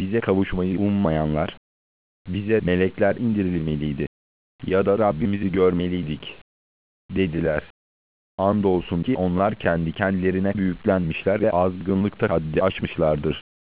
bize kavuşmayı ummayanlar, bize melekler indirilmeliydi ya da Rabbimizi görmeliydik, dediler. Andolsun ki onlar kendi kendilerine büyüklenmişler ve azgınlıkta haddi aşmışlardır.